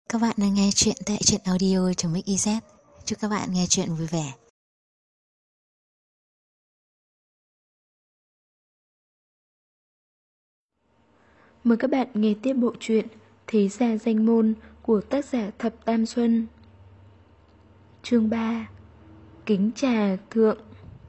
Các bạn đang nghe chuyện tại truyện audio.mix.iz. Chúc các bạn nghe chuyện vui vẻ. Mời các bạn nghe tiếp bộ truyện Thế Gia Danh Môn của tác giả Thập Tam Xuân. Chương 3. Kính trà thượng.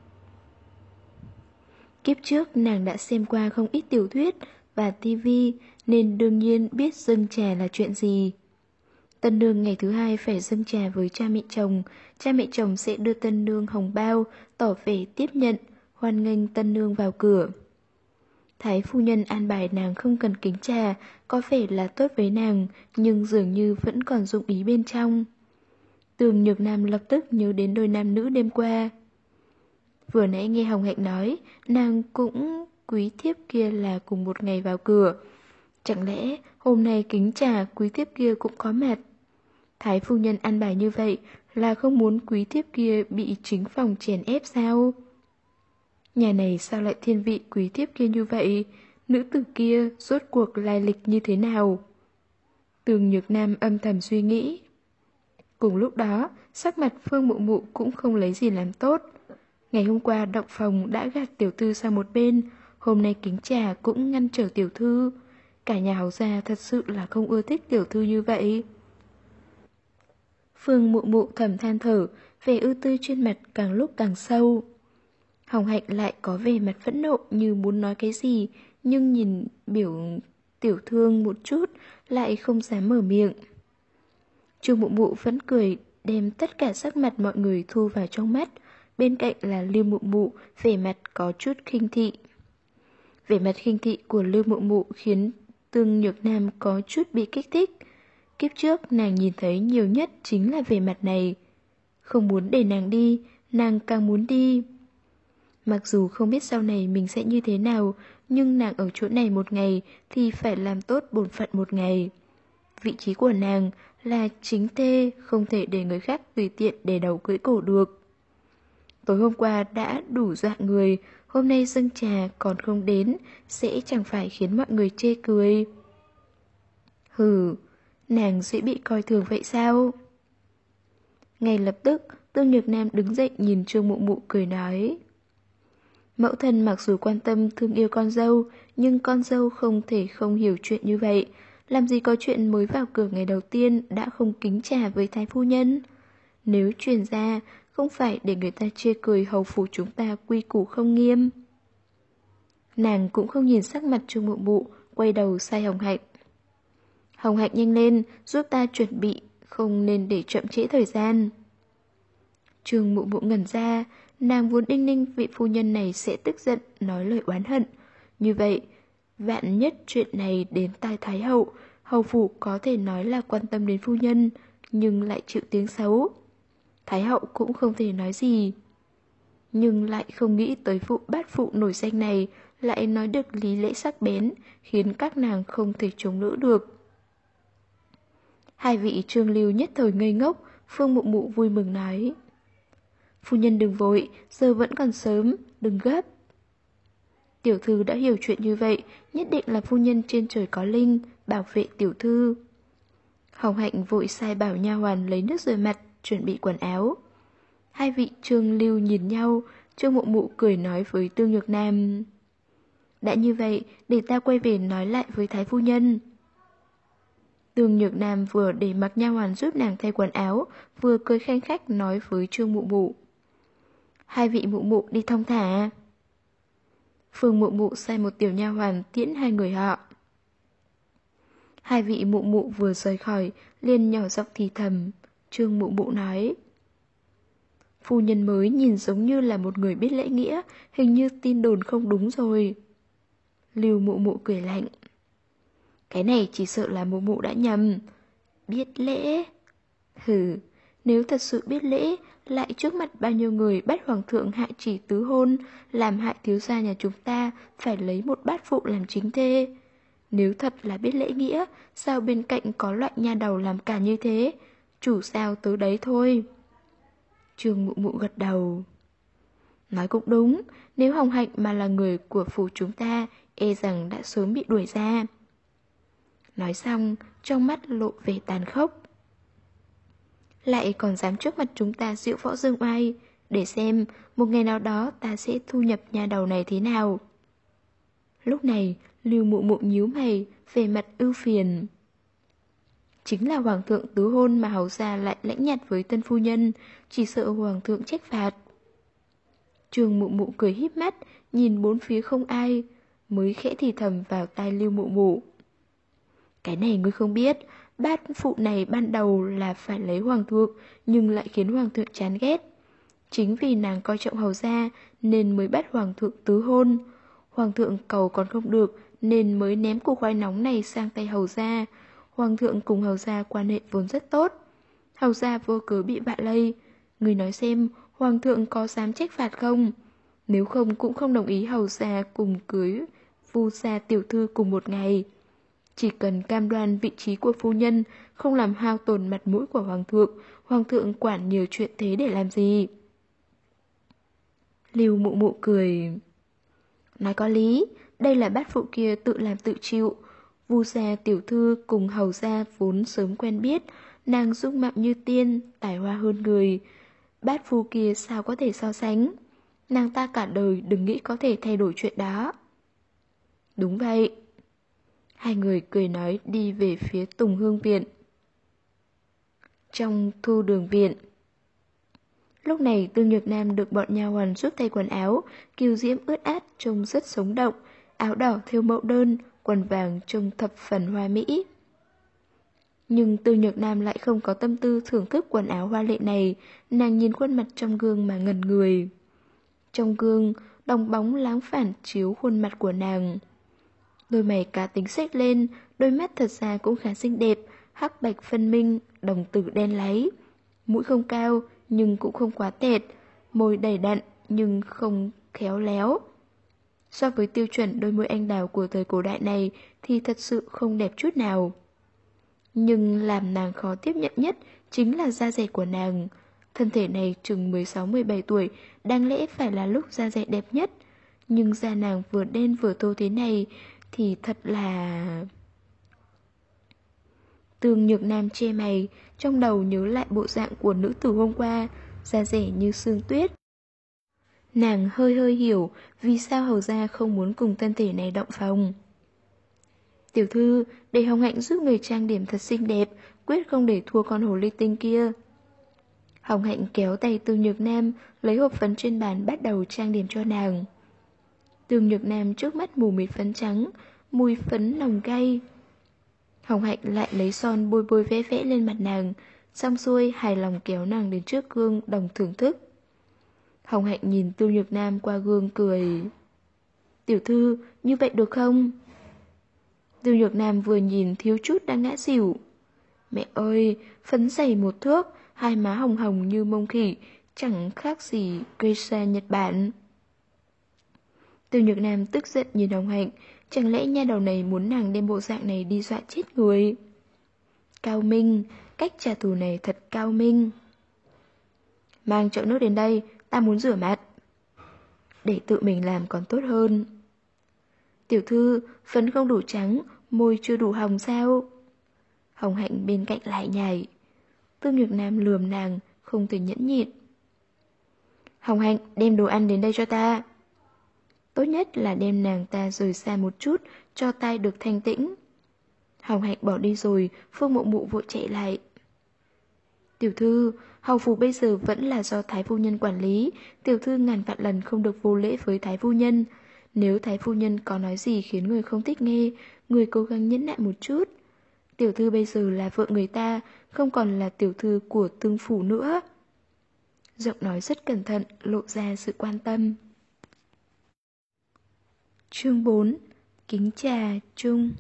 Kiếp trước nàng đã xem qua không ít tiểu thuyết và tivi nên đương nhiên biết dâng trà là chuyện gì. Tân nương ngày thứ hai phải dâng trà với cha mẹ chồng sẽ đưa tân nương hồng bao, tỏ vẻ tiếp nhận, hoan nghênh tân nương vào cửa. Thái phu nhân an bài nàng không cần kính trà, có vẻ là tốt với nàng, nhưng dường như vẫn còn dụng ý bên trong. Tường Nhược Nam lập tức nhớ đến đôi nam nữ đêm qua. Vừa nãy nghe Hồng Hạnh nói, nàng cũng quý thiếp kia là cùng một ngày vào cửa. Chẳng lẽ hôm nay kính trà quý thiếp kia cũng có mặt? Thái phu nhân an bài như vậy là không muốn quý thiếp kia bị chính phòng chèn ép sao? Nhà này sao lại thiên vị quý thiếp kia như vậy? Nữ tử kia rốt cuộc lai lịch như thế nào? Tường Nhược Nam âm thầm suy nghĩ. Cùng lúc đó, sắc mặt Phương Mụ Mụ cũng không lấy gì làm tốt. Ngày hôm qua động phòng đã gạt tiểu thư sang một bên, hôm nay kính trà cũng ngăn trở tiểu thư. Cả nhà Hầu gia thật sự là không ưa thích tiểu thư như vậy. Phương Mụ Mụ thầm than thở, vẻ ưu tư trên mặt càng lúc càng sâu. Hồng Hạnh lại có vẻ mặt phẫn nộ như muốn nói cái gì, nhưng nhìn biểu tiểu thương một chút lại không dám mở miệng. Trương Mụ Mụ vẫn cười, đem tất cả sắc mặt mọi người thu vào trong mắt. Bên cạnh là Lưu Mụ Mụ, vẻ mặt có chút khinh thị. Vẻ mặt khinh thị của Lưu Mụ Mụ khiến Tương Nhược Nam có chút bị kích thích. Kiếp trước nàng nhìn thấy nhiều nhất chính là vẻ mặt này. Không muốn để nàng đi, nàng càng muốn đi. Mặc dù không biết sau này mình sẽ như thế nào, nhưng nàng ở chỗ này một ngày thì phải làm tốt bổn phận một ngày. Vị trí của nàng là chính thê, không thể để người khác tùy tiện để đầu cưỡi cổ được. Tối hôm qua đã đủ dọa người, hôm nay dâng trà còn không đến, sẽ chẳng phải khiến mọi người chê cười. Hừ, nàng sẽ bị coi thường vậy sao? Ngay lập tức, Tương Nhược Nam đứng dậy nhìn Trương Mụ Mụ cười nói. Mẫu thân mặc dù quan tâm thương yêu con dâu, nhưng con dâu không thể không hiểu chuyện như vậy. Làm gì có chuyện mới vào cửa ngày đầu tiên đã không kính trà với thái phu nhân. Nếu truyền ra, không phải để người ta chê cười hầu phủ chúng ta quy củ không nghiêm. Nàng cũng không nhìn sắc mặt Trương Mụ Mụ, quay đầu sai Hồng Hạnh. Hồng Hạnh nhanh lên, giúp ta chuẩn bị, không nên để chậm trễ thời gian. Trương Mụ Mụ ngẩn ra, nàng vốn đinh ninh vị phu nhân này sẽ tức giận, nói lời oán hận. Như vậy, vạn nhất chuyện này đến tai Thái hậu, hầu phủ có thể nói là quan tâm đến phu nhân, nhưng lại chịu tiếng xấu. Thái hậu cũng không thể nói gì. Nhưng lại không nghĩ tới vụ bát phụ nổi danh này lại nói được lý lẽ sắc bén, khiến các nàng không thể chống đỡ được. Hai vị Trương Lưu nhất thời ngây ngốc, Phương Mụ Mụ vui mừng nói. Phu nhân đừng vội, giờ vẫn còn sớm, đừng gấp. Tiểu thư đã hiểu chuyện như vậy, nhất định là phu nhân trên trời có linh, bảo vệ tiểu thư. Hồng Hạnh vội sai bảo nha hoàn lấy nước rửa mặt, chuẩn bị quần áo. Hai vị Trương Lưu nhìn nhau, Trương Mụ Mụ cười nói với Tương Nhược Nam. Đã như vậy, để ta quay về nói lại với Thái phu nhân. Tương Nhược Nam vừa để mặc nha hoàn giúp nàng thay quần áo, vừa cười khanh khách nói với Trương Mụ Mụ. Hai vị Mụ Mụ đi thong thả. Phương Mụ Mụ sai một tiểu nha hoàn tiễn hai người họ. Hai vị Mụ Mụ vừa rời khỏi, liền nhỏ giọng thì thầm. Trương Mụ Mụ nói. Phu nhân mới nhìn giống như là một người biết lễ nghĩa, hình như tin đồn không đúng rồi. Lưu Mụ Mụ cười lạnh. Cái này chỉ sợ là Mụ Mụ đã nhầm. Biết lễ? Hừ, nếu thật sự biết lễ, lại trước mặt bao nhiêu người bắt hoàng thượng hạ chỉ tứ hôn, làm hại thiếu gia nhà chúng ta phải lấy một bát phụ làm chính thê. Nếu thật là biết lễ nghĩa, sao bên cạnh có loại nha đầu làm cả như thế? Chủ sao tới đấy thôi. Trương Mụ Mụ gật đầu. Nói cũng đúng, nếu Hồng Hạnh mà là người của phủ chúng ta, e rằng đã sớm bị đuổi ra. Nói xong, trong mắt lộ vẻ tàn khốc. lại còn dám trước mặt chúng ta diễu võ dương oai, để xem một ngày nào đó ta sẽ thu nhập nhà đầu này thế nào. Lúc này, Lưu Mụ Mụ nhíu mày, về mặt ưu phiền. Chính là hoàng thượng tứ hôn mà hầu gia lại lãnh nhạt với tân phu nhân, chỉ sợ hoàng thượng trách phạt. Trương Mụ Mụ cười híp mắt, nhìn bốn phía không ai, mới khẽ thì thầm vào tai Lưu Mụ Mụ. Cái này ngươi không biết, bát phụ này ban đầu là phải lấy hoàng thượng, nhưng lại khiến hoàng thượng chán ghét. Chính vì nàng coi trọng hầu gia nên mới bắt hoàng thượng tứ hôn. Hoàng thượng cầu còn không được nên mới ném củ khoai nóng này sang tay hầu gia. Hoàng thượng cùng hầu gia quan hệ vốn rất tốt. Hầu gia vô cớ bị vạ lây. Người nói xem, hoàng thượng có dám trách phạt không? Nếu không cũng không đồng ý hầu gia cùng cưới Vu gia tiểu thư cùng một ngày. Chỉ cần cam đoan vị trí của phu nhân, không làm hao tổn mặt mũi của hoàng thượng quản nhiều chuyện thế để làm gì? Lưu Mụ Mụ cười. Nói có lý, đây là bát phụ kia tự làm tự chịu. Vu gia tiểu thư cùng hầu gia vốn sớm quen biết, nàng dung mạo như tiên, tài hoa hơn người. Bát phu kia sao có thể so sánh? Nàng ta cả đời đừng nghĩ có thể thay đổi chuyện đó. Đúng vậy. Hai người cười nói đi về phía Tùng Hương Viện. Trong Thu Đường Viện. Lúc này Tương Nhược Nam được bọn nha hoàn giúp thay quần áo, kiều diễm ướt át trông rất sống động, áo đỏ thêu mẫu đơn, quần vàng trông thập phần hoa mỹ. Nhưng Tương Nhược Nam lại không có tâm tư thưởng thức quần áo hoa lệ này, nàng nhìn khuôn mặt trong gương mà ngẩn người. Trong gương, đồng bóng láng phản chiếu khuôn mặt của nàng. Đôi mày cá tính xếch lên, đôi mắt thật ra cũng khá xinh đẹp, hắc bạch phân minh, đồng tử đen láy. Mũi không cao, nhưng cũng không quá tẹt, môi đầy đặn nhưng không khéo léo. So với tiêu chuẩn đôi môi anh đào của thời cổ đại này thì thật sự không đẹp chút nào. Nhưng làm nàng khó tiếp nhận nhất chính là da dẻ của nàng. Thân thể này chừng 16-17 tuổi, đáng lẽ phải là lúc da dẻ đẹp nhất. Nhưng da nàng vừa đen vừa thô thế này thì thật là... Tương Nhược Nam che mày, trong đầu nhớ lại bộ dạng của nữ tử hôm qua, da dẻ như sương tuyết. Nàng hơi hơi hiểu vì sao hầu gia không muốn cùng thân thể này động phòng. Tiểu thư, để Hồng Hạnh giúp người trang điểm thật xinh đẹp, quyết không để thua con hồ ly tinh kia. Hồng Hạnh kéo tay Tương Nhược Nam, lấy hộp phấn trên bàn bắt đầu trang điểm cho nàng. Tương Nhược Nam trước mắt mù mịt phấn trắng, mùi phấn nồng cay. Hồng Hạnh lại lấy son bôi bôi vẽ vẽ lên mặt nàng, xong xuôi hài lòng kéo nàng đến trước gương đồng thưởng thức. Hồng Hạnh nhìn Tương Nhược Nam qua gương cười. Tiểu thư, như vậy được không? Tương Nhược Nam vừa nhìn thiếu chút đã ngã xỉu. Mẹ ơi, phấn dày một thước, hai má hồng hồng như mông khỉ, chẳng khác gì geisha Nhật Bản. Tương Nhược Nam tức giận nhìn Hồng Hạnh, chẳng lẽ nha đầu này muốn nàng đem bộ dạng này đi dọa chết người? Cao minh, cách trả thù này thật cao minh. Mang chậu nước đến đây, ta muốn rửa mặt. Để tự mình làm còn tốt hơn. Tiểu thư, phấn không đủ trắng, môi chưa đủ hồng sao? Hồng Hạnh bên cạnh lại nhảy. Tương Nhược Nam lườm nàng, không thể nhẫn nhịn. Hồng Hạnh, đem đồ ăn đến đây cho ta. Tốt nhất là đem nàng ta rời xa một chút, cho tai được thanh tĩnh. Hồng Hạnh bỏ đi rồi, Phương Mộ Mụ vội chạy lại. Tiểu thư, hầu phủ bây giờ vẫn là do Thái phu nhân quản lý, tiểu thư ngàn vạn lần không được vô lễ với Thái phu nhân. Nếu Thái phu nhân có nói gì khiến người không thích nghe, người cố gắng nhẫn nại một chút. Tiểu thư bây giờ là vợ người ta, không còn là tiểu thư của Tương phủ nữa. Giọng nói rất cẩn thận, lộ ra sự quan tâm. Chương 4. Kính trà chung.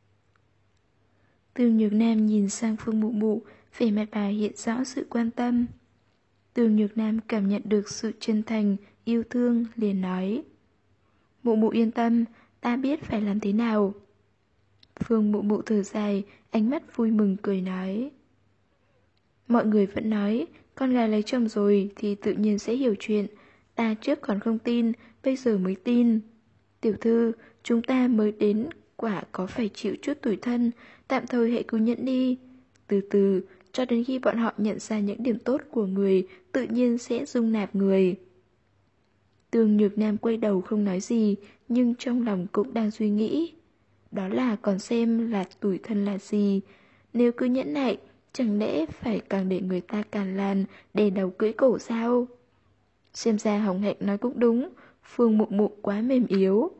Tương Nhược Nam nhìn sang Phương Mụ Mụ, vẻ mặt bà hiện rõ sự quan tâm. Tương Nhược Nam cảm nhận được sự chân thành, yêu thương, liền nói. Mụ Mụ yên tâm, ta biết phải làm thế nào. Phương Mụ Mụ thở dài, ánh mắt vui mừng cười nói. Mọi người vẫn nói, con gái lấy chồng rồi thì tự nhiên sẽ hiểu chuyện. Ta trước còn không tin, bây giờ mới tin. Tiểu thư, chúng ta mới đến, quả có phải chịu chút tủi thân, tạm thời hãy cứ nhẫn đi. Từ từ, cho đến khi bọn họ nhận ra những điểm tốt của người, tự nhiên sẽ dung nạp người. Tương Nhược Nam quay đầu không nói gì, nhưng trong lòng cũng đang suy nghĩ. Đó là còn xem là tủi thân là gì. Nếu cứ nhẫn nại, chẳng lẽ phải càng để người ta càn làn, đè đầu cưỡi cổ sao? Xem ra Hồng Hạnh nói cũng đúng, Phương Mụ Mụ quá mềm yếu.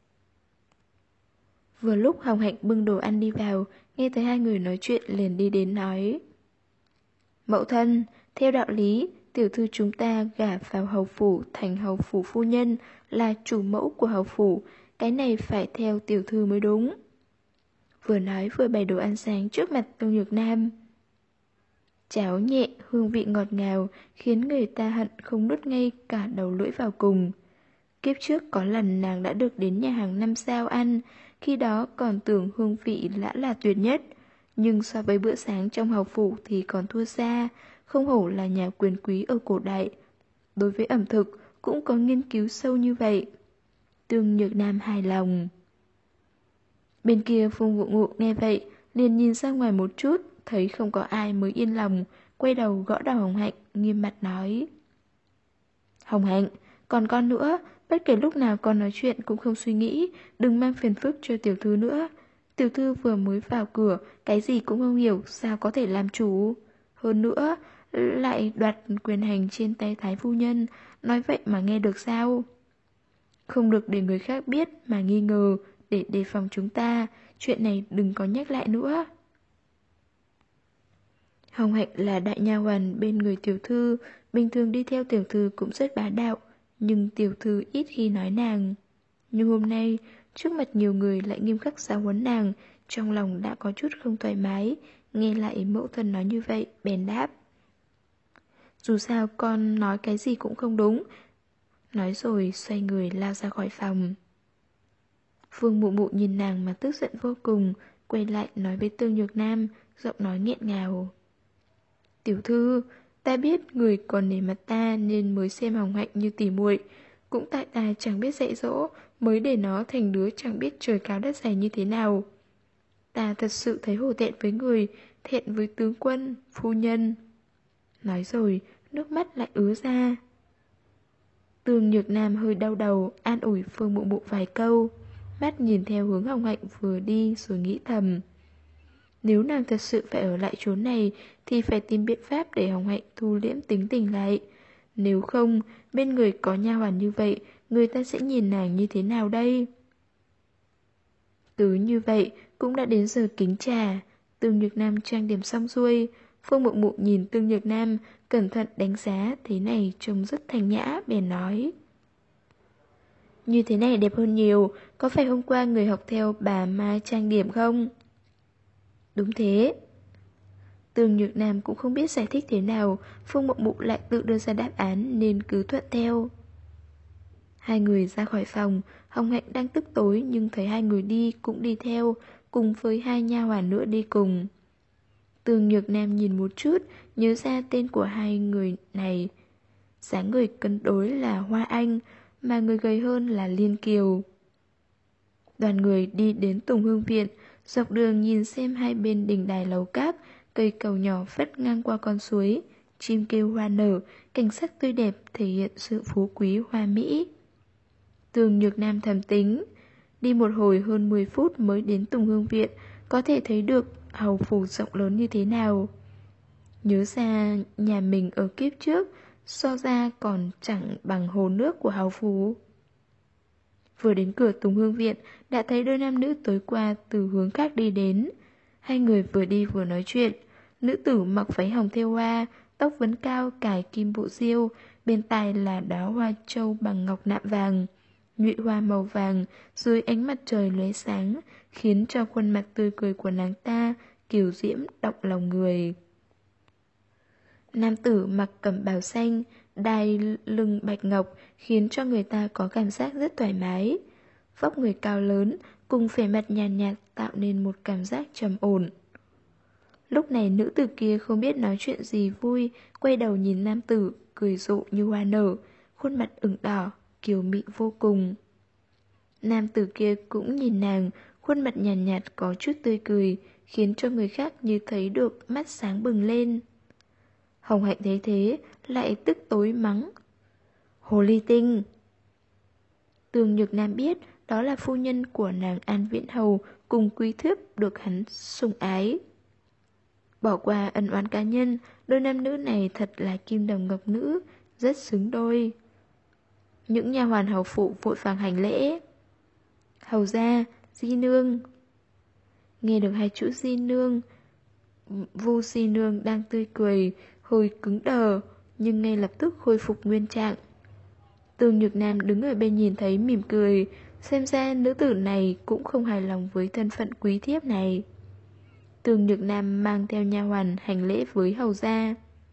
Vừa lúc Hồng Hạnh bưng đồ ăn đi vào, nghe thấy hai người nói chuyện liền đi đến nói. Mẫu thân, theo đạo lý, tiểu thư chúng ta gả vào hầu phủ thành hầu phủ phu nhân, là chủ mẫu của hầu phủ, cái này phải theo tiểu thư mới đúng. Vừa nói vừa bày đồ ăn sáng trước mặt Tương Nhược Nam. Cháo nhẹ, hương vị ngọt ngào, khiến người ta hận không nuốt ngay cả đầu lưỡi vào cùng. Kiếp trước có lần nàng đã được đến nhà hàng 5 sao ăn, khi đó còn tưởng hương vị đã là tuyệt nhất. Nhưng so với bữa sáng trong hầu phủ thì còn thua xa, không hổ là nhà quyền quý ở cổ đại. Đối với ẩm thực cũng có nghiên cứu sâu như vậy. Tương Nhược Nam hài lòng. Bên kia Phương Vụ Ngụ nghe vậy, liền nhìn ra ngoài một chút, thấy không có ai mới yên lòng, quay đầu gõ đầu Hồng Hạnh, nghiêm mặt nói. Hồng Hạnh, còn con nữa, bất kể lúc nào con nói chuyện cũng không suy nghĩ, đừng mang phiền phức cho tiểu thư nữa. Tiểu thư vừa mới vào cửa, cái gì cũng không hiểu, sao có thể làm chủ. Hơn nữa, lại đoạt quyền hành trên tay thái phu nhân, nói vậy mà nghe được sao? Không được để người khác biết mà nghi ngờ, để đề phòng chúng ta, chuyện này đừng có nhắc lại nữa. Hồng Hạnh là đại nha hoàn bên người tiểu thư, bình thường đi theo tiểu thư cũng rất bá đạo, nhưng tiểu thư ít khi nói nàng. Nhưng hôm nay, trước mặt nhiều người lại nghiêm khắc giáo huấn nàng, trong lòng đã có chút không thoải mái, nghe lại mẫu thân nói như vậy, bèn đáp. Dù sao con nói cái gì cũng không đúng. Nói rồi xoay người lao ra khỏi phòng. Phương Mụ Mụ nhìn nàng mà tức giận vô cùng, quay lại nói với Tương Nhược Nam, giọng nói nghẹn ngào. Tiểu thư, ta biết người còn nể mặt ta nên mới xem Hồng Hạnh như tỉ muội, cũng tại ta chẳng biết dạy dỗ, mới để nó thành đứa chẳng biết trời cao đất dày như thế nào. Ta thật sự thấy hổ thẹn với người, thẹn với tướng quân, phu nhân. Nói rồi, nước mắt lại ứa ra. Tương Nhược Nam hơi đau đầu, an ủi Phương Mụ Mụ vài câu, mắt nhìn theo hướng Hồng Hạnh vừa đi rồi nghĩ thầm. Nếu nàng thật sự phải ở lại chốn này thì phải tìm biện pháp để Hồng Hạnh thu liễm tính tình lại. Nếu không, bên người có nha hoàn như vậy, người ta sẽ nhìn nàng như thế nào đây? Cứ như vậy, cũng đã đến giờ kính trà. Tương Nhược Nam trang điểm xong xuôi. Phương Mụ Mụ nhìn Tương Nhược Nam, cẩn thận đánh giá, thế này trông rất thanh nhã, bèn nói. Như thế này đẹp hơn nhiều, có phải hôm qua người học theo bà Mai trang điểm không? Đúng thế. Tương Nhược Nam cũng không biết giải thích thế nào, Phương Mụ Mụ lại tự đưa ra đáp án nên cứ thuận theo. Hai người ra khỏi phòng, Hồng Hạnh đang tức tối nhưng thấy hai người đi cũng đi theo, cùng với hai nha hoàn nữa đi cùng. Tương Nhược Nam nhìn một chút, nhớ ra tên của hai người này. Dáng người cân đối là Hoa Anh, mà người gầy hơn là Liên Kiều. Đoàn người đi đến Tùng Hương Viện, dọc đường nhìn xem hai bên đình đài lầu các, cây cầu nhỏ phất ngang qua con suối, chim kêu hoa nở, cảnh sắc tươi đẹp thể hiện sự phú quý hoa mỹ. Tương Nhược Nam thầm tính, đi một hồi hơn 10 phút mới đến Tùng Hương Viện, có thể thấy được hầu phủ rộng lớn như thế nào. Nhớ ra nhà mình ở kiếp trước, so ra còn chẳng bằng hồ nước của hầu phủ. Vừa đến cửa Tùng Hương Viện, đã thấy đôi nam nữ tối qua từ hướng khác đi đến. Hai người vừa đi vừa nói chuyện. Nữ tử mặc váy hồng thêu hoa, tóc vấn cao cài kim bộ diêu, bên tai là đóa hoa châu bằng ngọc nạm vàng. Nhụy hoa màu vàng dưới ánh mặt trời lóe sáng, khiến cho khuôn mặt tươi cười của nàng ta kiều diễm động lòng người. Nam tử mặc cẩm bào xanh, đai lưng bạch ngọc khiến cho người ta có cảm giác rất thoải mái. Vóc người cao lớn cùng vẻ mặt nhàn nhạt tạo nên một cảm giác trầm ổn. Lúc này nữ tử kia không biết nói chuyện gì vui, quay đầu nhìn nam tử, cười rộ như hoa nở, khuôn mặt ửng đỏ, kiều mị vô cùng. Nam tử kia cũng nhìn nàng, khuôn mặt nhàn nhạt có chút tươi cười, khiến cho người khác như thấy được mắt sáng bừng lên. Hồng Hạnh thấy thế, lại tức tối mắng: Hồ ly tinh! Tương Nhược Nam biết đó là phu nhân của nàng An Viễn Hầu cùng quý thiếp được hắn sủng ái. Bỏ qua ân oán cá nhân, đôi nam nữ này thật là kim đồng ngọc nữ, rất xứng đôi. Những nha hoàn hầu phụ vội vàng hành lễ. Hầu gia, di nương. Nghe được hai chữ di nương, Vu di nương đang tươi cười, hồi cứng đờ, nhưng ngay lập tức khôi phục nguyên trạng. Tương Nhược Nam đứng ở bên nhìn thấy mỉm cười, xem ra nữ tử này cũng không hài lòng với thân phận quý thiếp này. Tương Nhược Nam mang theo nha hoàn hành lễ với hầu gia.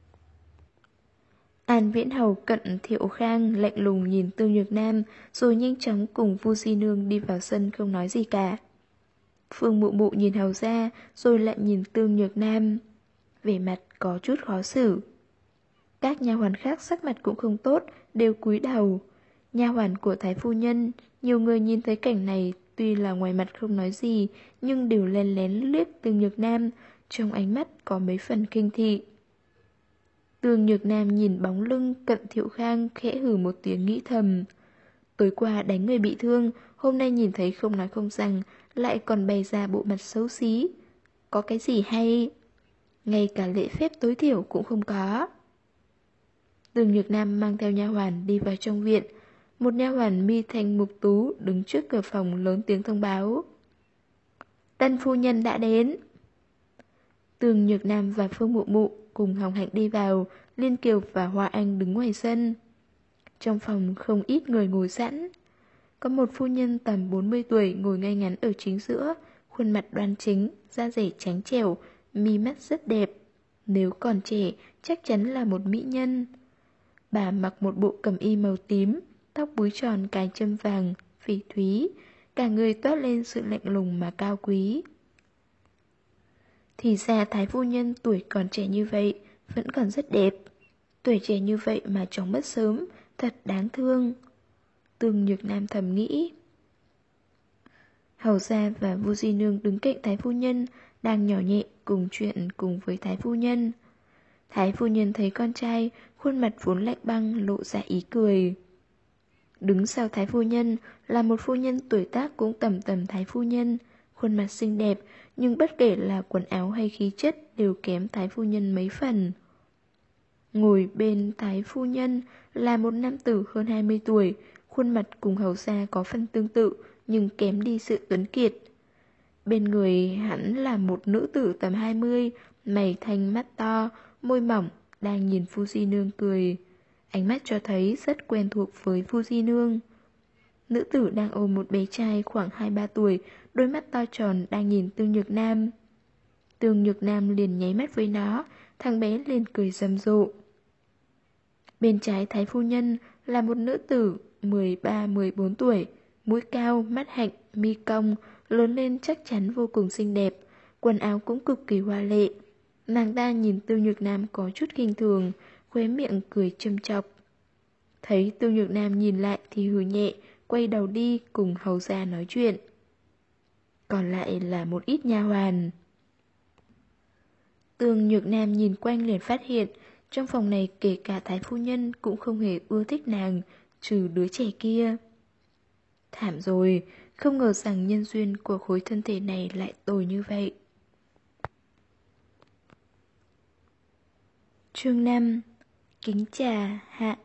An Viễn Hầu cận Thiệu Khang lạnh lùng nhìn Tương Nhược Nam, rồi nhanh chóng cùng Vu Di Nương đi vào sân không nói gì cả. Phương Mụ Mụ nhìn hầu gia, rồi lại nhìn Tương Nhược Nam, vẻ mặt có chút khó xử. Các nha hoàn khác sắc mặt cũng không tốt, đều cúi đầu. Nha hoàn của Thái phu nhân, nhiều người nhìn thấy cảnh này tuy là ngoài mặt không nói gì, nhưng đều lén lén liếc Tương Nhược Nam, trong ánh mắt có mấy phần kinh thị. Tương Nhược Nam nhìn bóng lưng Cận Thiệu Khang khẽ hừ một tiếng nghĩ thầm. Tối qua đánh người bị thương, hôm nay nhìn thấy không nói không rằng, lại còn bày ra bộ mặt xấu xí. Có cái gì hay? Ngay cả lễ phép tối thiểu cũng không có. Tương Nhược Nam mang theo nha hoàn đi vào trong viện. Một nha hoàn mi thanh mục tú đứng trước cửa phòng lớn tiếng thông báo. Tân phu nhân đã đến. Tương Nhược Nam và Phương Mụ Mụ cùng Hồng Hạnh đi vào, Liên Kiều và Hoa Anh đứng ngoài sân. Trong phòng không ít người ngồi sẵn. Có một phu nhân tầm 40 tuổi ngồi ngay ngắn ở chính giữa, khuôn mặt đoan chính, da dẻ trắng trẻo, mi mắt rất đẹp. Nếu còn trẻ, chắc chắn là một mỹ nhân. Bà mặc một bộ cẩm y màu tím, tóc búi tròn cài châm vàng, phỉ thúy, cả người toát lên sự lạnh lùng mà cao quý. Thì ra Thái phu nhân tuổi còn trẻ như vậy, vẫn còn rất đẹp. Tuổi trẻ như vậy mà chồng mất sớm, thật đáng thương. Tương Nhược Nam thầm nghĩ. Hầu gia và Vu Di Nương đứng cạnh Thái phu nhân, đang nhỏ nhẹ cùng chuyện cùng với Thái phu nhân. Thái phu nhân thấy con trai, khuôn mặt vốn lạnh băng lộ ra ý cười. Đứng sau Thái phu nhân là một phu nhân tuổi tác cũng tầm tầm Thái phu nhân, khuôn mặt xinh đẹp, nhưng bất kể là quần áo hay khí chất đều kém Thái phu nhân mấy phần. Ngồi bên Thái phu nhân là một nam tử hơn 20 tuổi, khuôn mặt cùng hầu gia có phần tương tự nhưng kém đi sự tuấn kiệt. Bên người hắn là một nữ tử tầm 20, mày thanh mắt to, môi mỏng, đang nhìn Vu Di Nương cười. Ánh mắt cho thấy rất quen thuộc với Vu Di Nương. Nữ tử đang ôm một bé trai khoảng 2-3 tuổi, đôi mắt to tròn đang nhìn Tương Nhược Nam. Tương Nhược Nam liền nháy mắt với nó, thằng bé liền cười rầm rộ. Bên trái Thái phu nhân là một nữ tử 13-14 tuổi, mũi cao, mắt hạnh, mi cong, lớn lên chắc chắn vô cùng xinh đẹp, quần áo cũng cực kỳ hoa lệ. Nàng ta nhìn Tương Nhược Nam có chút khinh thường, khóe miệng cười châm chọc. Thấy Tương Nhược Nam nhìn lại thì hừ nhẹ, quay đầu đi cùng hầu gia nói chuyện. Còn lại là một ít nha hoàn. Tương Nhược Nam nhìn quanh liền phát hiện, trong phòng này kể cả Thái phu nhân cũng không hề ưa thích nàng, trừ đứa trẻ kia. Thảm rồi, không ngờ rằng nhân duyên của khối thân thể này lại tồi như vậy. Chương 5. Kính trà hạ.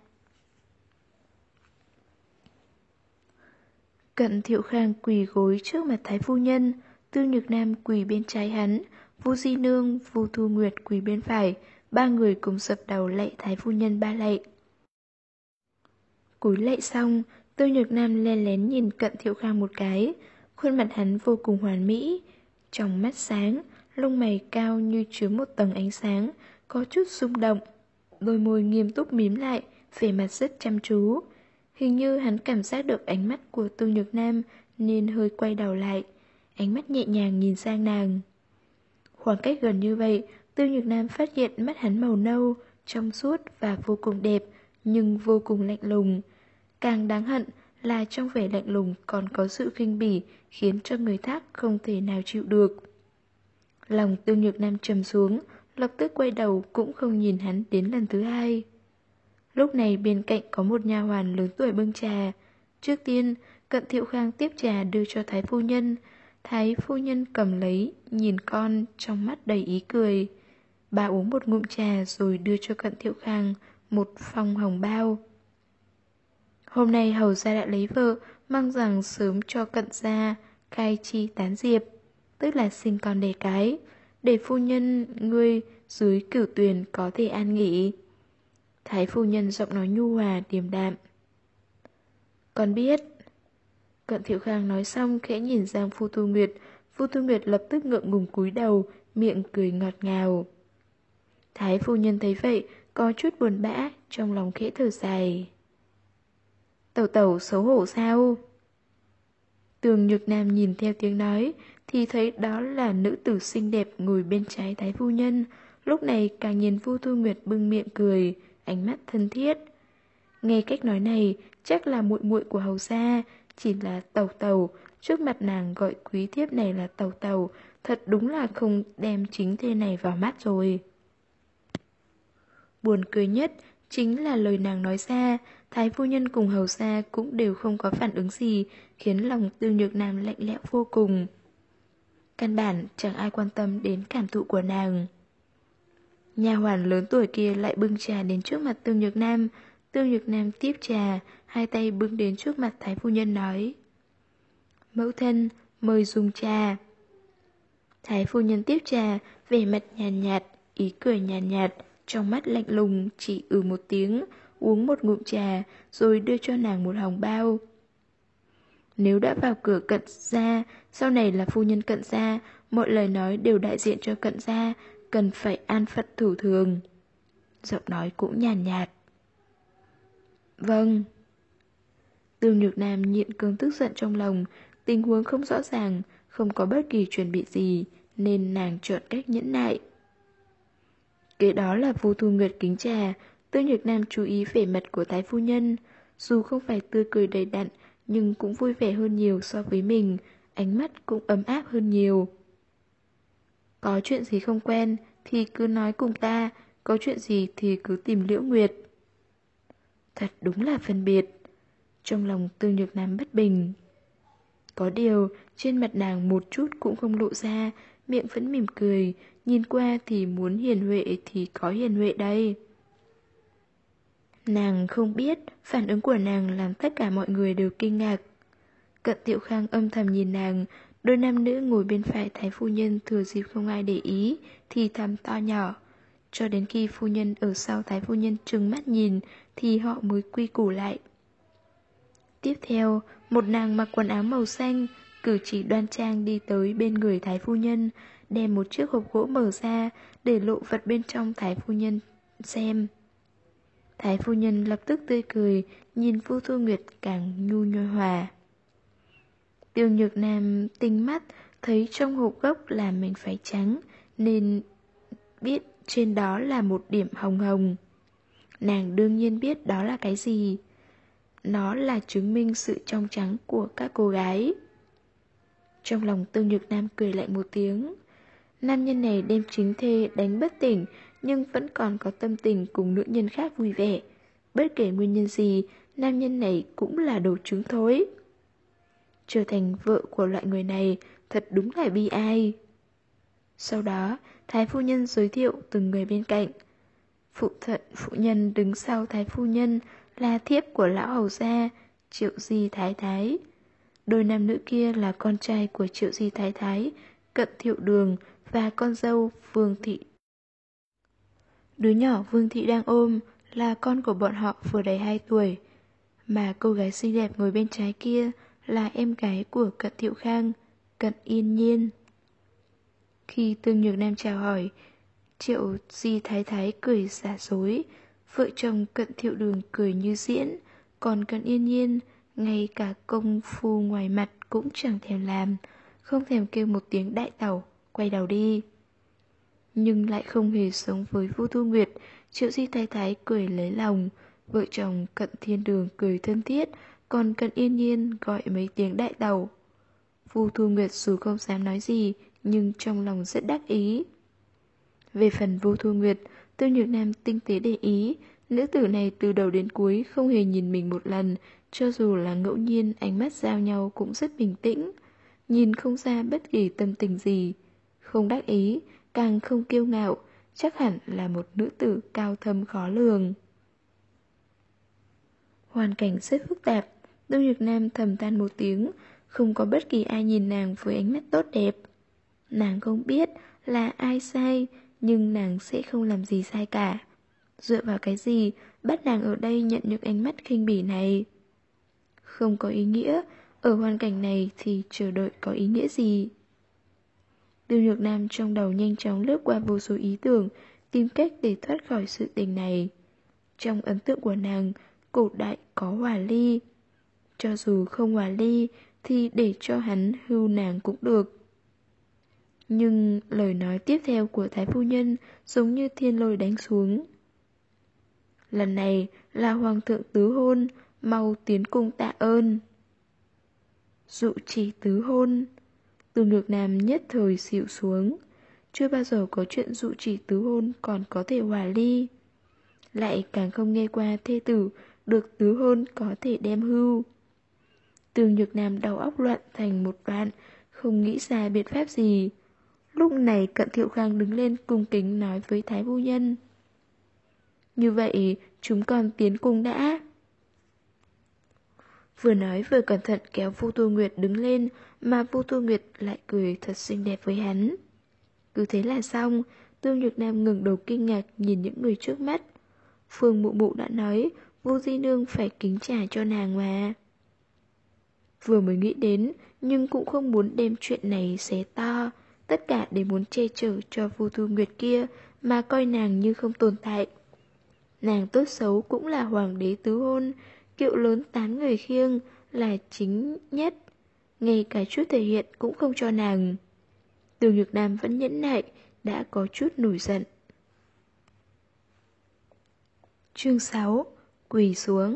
Cận Thiệu Khang quỳ gối trước mặt Thái phu nhân, Tương Nhược Nam quỳ bên trái hắn, Vu Di Nương, Vu Thu Nguyệt quỳ bên phải, ba người cùng sập đầu lạy Thái phu nhân ba lạy. Cúi lạy xong, Tương Nhược Nam len lén nhìn Cận Thiệu Khang một cái, khuôn mặt hắn vô cùng hoàn mỹ, trong mắt sáng, lông mày cao như chứa một tầng ánh sáng, có chút rung động, đôi môi nghiêm túc mím lại, vẻ mặt rất chăm chú. Hình như hắn cảm giác được ánh mắt của Tương Nhược Nam nên hơi quay đầu lại, ánh mắt nhẹ nhàng nhìn sang nàng. Khoảng cách gần như vậy, Tương Nhược Nam phát hiện mắt hắn màu nâu, trong suốt và vô cùng đẹp, nhưng vô cùng lạnh lùng. Càng đáng hận là trong vẻ lạnh lùng còn có sự khinh bỉ, khiến cho người khác không thể nào chịu được. Lòng Tương Nhược Nam trầm xuống, lập tức quay đầu cũng không nhìn hắn đến lần thứ hai. Lúc này bên cạnh có một nha hoàn lớn tuổi bưng trà. Trước tiên, Cận Thiệu Khang tiếp trà đưa cho Thái phu nhân. Thái phu nhân cầm lấy, nhìn con, trong mắt đầy ý cười. Bà uống một ngụm trà rồi đưa cho Cận Thiệu Khang một phong hồng bao. Hôm nay hầu gia đã lấy vợ, mong rằng sớm cho Cận gia khai chi tán diệp, tức là sinh con đẻ cái, để phu nhân ngươi dưới cửu tuyền có thể an nghỉ. Thái phu nhân giọng nói nhu hòa điềm đạm. Con biết. Cận Thiệu Khang nói xong khẽ nhìn sang Phu Tu Nguyệt. Phu Tu Nguyệt lập tức ngượng ngùng cúi đầu, miệng cười ngọt ngào. Thái phu nhân thấy vậy, có chút buồn bã, trong lòng khẽ thở dài. Tẩu tẩu xấu hổ sao? Tường Nhược Nam nhìn theo tiếng nói, thì thấy đó là nữ tử xinh đẹp ngồi bên trái Thái phu nhân. Lúc này càng nhìn Phu Tu Nguyệt bưng miệng cười, ánh mắt thân thiết. Nghe cách nói này, chắc là muội muội của hầu gia, chỉ là tẩu tẩu, trước mặt nàng gọi quý thiếp này là tẩu tẩu, thật đúng là không đem chính thê này vào mắt rồi. Buồn cười nhất chính là lời nàng nói ra, Thái phu nhân cùng hầu gia cũng đều không có phản ứng gì, khiến lòng Tương Nhược Nam lạnh lẽo vô cùng. Căn bản chẳng ai quan tâm đến cảm thụ của nàng. Nha hoàn lớn tuổi kia lại bưng trà đến trước mặt Tương Nhược Nam. Tương Nhược Nam tiếp trà, hai tay bưng đến trước mặt Thái phu nhân nói: Mẫu thân, mời dùng trà. Thái phu nhân tiếp trà, vẻ mặt nhàn nhạt, ý cười nhàn nhạt, trong mắt lạnh lùng, chỉ một tiếng, uống một ngụm trà, rồi đưa cho nàng một hồng bao. Nếu đã vào cửa Cận gia, sau này là phu nhân Cận gia, mọi lời nói đều đại diện cho Cận gia, cần phải an phận thủ thường. Giọng nói cũng nhàn nhạt. Vâng. Tương Nhược Nam nhịn cơn tức giận trong lòng, tình huống không rõ ràng, không có bất kỳ chuẩn bị gì, nên nàng chọn cách nhẫn nại. Kế đó là Phu Tu Nguyệt kính trà. Tương Nhược Nam chú ý vẻ mặt của Thái phu nhân, dù không phải tươi cười đầy đặn, nhưng cũng vui vẻ hơn nhiều so với mình, ánh mắt cũng ấm áp hơn nhiều. Có chuyện gì không quen thì cứ nói cùng ta, có chuyện gì thì cứ tìm Liễu Nguyệt. Thật đúng là phân biệt. Trong lòng Tương Nhược Nam bất bình. Có điều, trên mặt nàng một chút cũng không lộ ra, miệng vẫn mỉm cười, nhìn qua thì muốn hiền huệ thì có hiền huệ đây. Nàng không biết, phản ứng của nàng làm tất cả mọi người đều kinh ngạc. Cận Thiệu Khang âm thầm nhìn nàng, đôi nam nữ ngồi bên phải Thái phu nhân thừa dịp không ai để ý, thì thầm to nhỏ. Cho đến khi phu nhân ở sau Thái phu nhân trừng mắt nhìn, thì họ mới quy củ lại. Tiếp theo, một nàng mặc quần áo màu xanh, cử chỉ đoan trang đi tới bên người Thái phu nhân, đem một chiếc hộp gỗ mở ra, để lộ vật bên trong Thái phu nhân xem. Thái phu nhân lập tức tươi cười, nhìn Phu Tu Nguyệt càng nhu nhoi hòa. Tiêu Nhược Nam tinh mắt, thấy trong hộp gốc là mảnh vải trắng, nên biết trên đó là một điểm hồng hồng. Nàng đương nhiên biết đó là cái gì. Nó là chứng minh sự trong trắng của các cô gái. Trong lòng Tương Nhược Nam cười lạnh một tiếng. Nam nhân này đem chính thê đánh bất tỉnh, nhưng vẫn còn có tâm tình cùng nữ nhân khác vui vẻ. Bất kể nguyên nhân gì, nam nhân này cũng là đồ trứng thối. Trở thành vợ của loại người này thật đúng là bi ai. Sau đó, Thái phu nhân giới thiệu từng người bên cạnh. Phụ nhân đứng sau Thái phu nhân là thiếp của lão hầu gia, Triệu Di Thái Thái. Đôi nam nữ kia là con trai của Triệu Di Thái Thái, Cận Thiệu Đường và con dâu Vương Thị. Đứa nhỏ Vương Thị đang ôm là con của bọn họ vừa đầy 2 tuổi, mà cô gái xinh đẹp ngồi bên trái kia là em gái của Cận Thiệu Khang, Cận Yên Nhiên. Khi Tương Nhược Nam chào hỏi, Triệu Di Thái Thái cười giả dối, vợ chồng Cận Thiệu Đường cười như diễn, còn Cận Yên Nhiên ngay cả công phu ngoài mặt cũng chẳng thèm làm, không thèm kêu một tiếng đại tẩu, quay đầu đi. Nhưng lại không hề sống với Phu Tu Nguyệt. Triệu Di Thái Thái cười lấy lòng, vợ chồng Cận Thiên Đường cười thân thiết, còn Cận Yên Nhiên gọi mấy tiếng đại tẩu. Phu Tu Nguyệt dù không dám nói gì, nhưng trong lòng rất đắc ý. Về phần Vô Thu Nguyệt, Tương Nhược Nam tinh tế để ý, nữ tử này từ đầu đến cuối không hề nhìn mình một lần, cho dù là ngẫu nhiên ánh mắt giao nhau cũng rất bình tĩnh, nhìn không ra bất kỳ tâm tình gì, không đắc ý, càng không kiêu ngạo, chắc hẳn là một nữ tử cao thâm khó lường. Hoàn cảnh rất phức tạp, Tương Nhược Nam thầm than một tiếng, không có bất kỳ ai nhìn nàng với ánh mắt tốt đẹp. Nàng không biết là ai sai, nhưng nàng sẽ không làm gì sai cả. Dựa vào cái gì bắt nàng ở đây nhận những ánh mắt khinh bỉ này? Không có ý nghĩa, ở hoàn cảnh này thì chờ đợi có ý nghĩa gì? Tương Nhược Nam trong đầu nhanh chóng lướt qua vô số ý tưởng, tìm cách để thoát khỏi sự tình này. Trong ấn tượng của nàng, cổ đại có hòa ly. Cho dù không hòa ly thì để cho hắn hưu nàng cũng được. Nhưng lời nói tiếp theo của Thái Phu Nhân giống như thiên lôi đánh xuống. Lần này là Hoàng thượng tứ hôn, mau tiến cung tạ ơn. Dụ chỉ tứ hôn. Tương Nhược Nam nhất thời xỉu xuống. Chưa bao giờ có chuyện dụ chỉ tứ hôn còn có thể hòa ly. Lại càng không nghe qua thê tử được tứ hôn có thể đem hưu. Tương Nhược Nam đầu óc loạn thành một đoạn, không nghĩ ra biện pháp gì. Lúc này Cận Thiệu Khang đứng lên cung kính nói với Thái Phu Nhân. Như vậy, chúng con tiến cung đã. Vừa nói vừa cẩn thận kéo Vô Tu Nguyệt đứng lên, mà Vô Tu Nguyệt lại cười thật xinh đẹp với hắn. Cứ thế là xong, Tương Nhược Nam ngẩng đầu kinh ngạc nhìn những người trước mắt. Phương Mụ Mụ đã nói, Vô Di Nương phải kính trả cho nàng mà. Vừa mới nghĩ đến, nhưng cũng không muốn đem chuyện này xé to, tất cả đều muốn che chở cho Vô Tu Nguyệt kia, mà coi nàng như không tồn tại. Nàng tốt xấu cũng là hoàng đế tứ hôn, kiệu lớn tán người khiêng, là chính nhất. Ngay cả chút thể hiện cũng không cho nàng. Tương Nhược Nam vẫn nhẫn nại, đã có chút nổi giận. Chương 6. Quỳ xuống.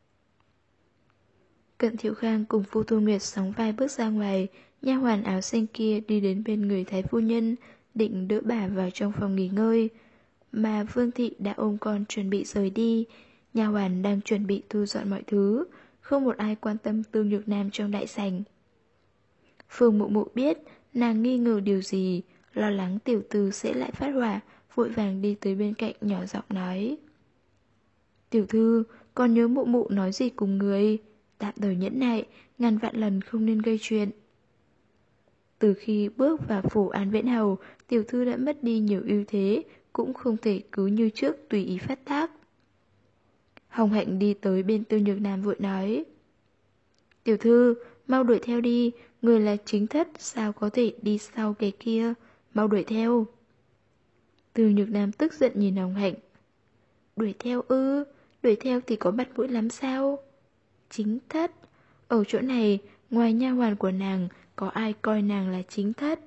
Cận Thiệu Khang cùng Vô Tu Nguyệt sóng vai bước ra ngoài, nha hoàn áo xanh kia đi đến bên người Thái Phu Nhân, định đỡ bà vào trong phòng nghỉ ngơi. Mà Vương Thị đã ôm con chuẩn bị rời đi, nha hoàn đang chuẩn bị thu dọn mọi thứ, không một ai quan tâm Tương Nhược Nam trong đại sảnh. Phương Mụ Mụ biết nàng nghi ngờ điều gì, lo lắng tiểu tư sẽ lại phát hỏa, vội vàng đi tới bên cạnh nhỏ giọng nói. Tiểu thư, con nhớ Mụ Mụ nói gì cùng người, tạm thời nhẫn nại, ngàn vạn lần không nên gây chuyện. Từ khi bước vào phủ An Viễn Hầu, tiểu thư đã mất đi nhiều ưu thế, cũng không thể cứ như trước tùy ý phát tác. Hồng Hạnh đi tới bên Tương Nhược Nam vội nói. Tiểu thư, mau đuổi theo đi, người là chính thất, sao có thể đi sau kẻ kia, mau đuổi theo. Tương Nhược Nam tức giận nhìn Hồng Hạnh. Đuổi theo ư, đuổi theo thì có bắt mũi lắm sao? Chính thất, ở chỗ này, ngoài nha hoàn của nàng, có ai coi nàng là chính thất?